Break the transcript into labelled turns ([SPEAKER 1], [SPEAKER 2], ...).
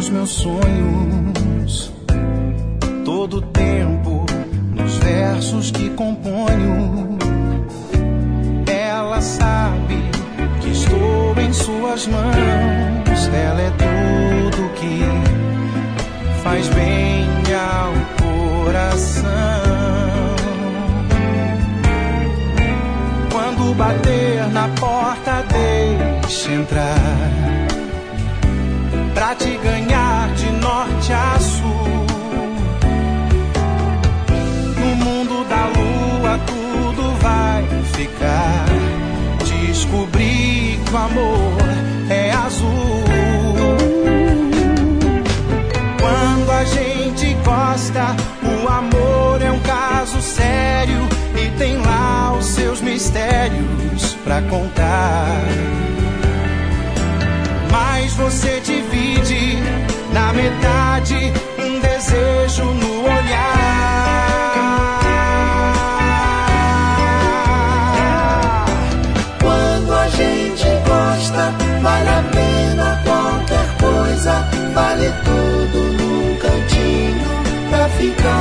[SPEAKER 1] nos meus sonhos, todo tempo nos versos que componho. Ela sabe que estou em suas mãos. Ela é tudo que faz bem ao coração. Quando bater na porta, deixe entrar, pra te ganhar de norte a sul. No mundo da lua tudo vai ficar. Descobri que o amor é azul. Quando a gente gosta, o amor é um caso sério e tem lá os seus mistérios pra contar. Mas você divide na metade um desejo no olhar.
[SPEAKER 2] Quando a gente gosta, vale a pena qualquer coisa, vale tudo num cantinho pra ficar.